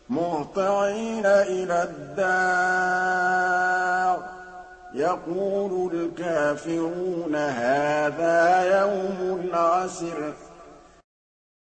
مُهْطِعِينَ إِلَى الدَّاعِ ۖ يَقُولُ الْكَافِرُونَ هَٰذَا يَوْمٌ عَسِرٌ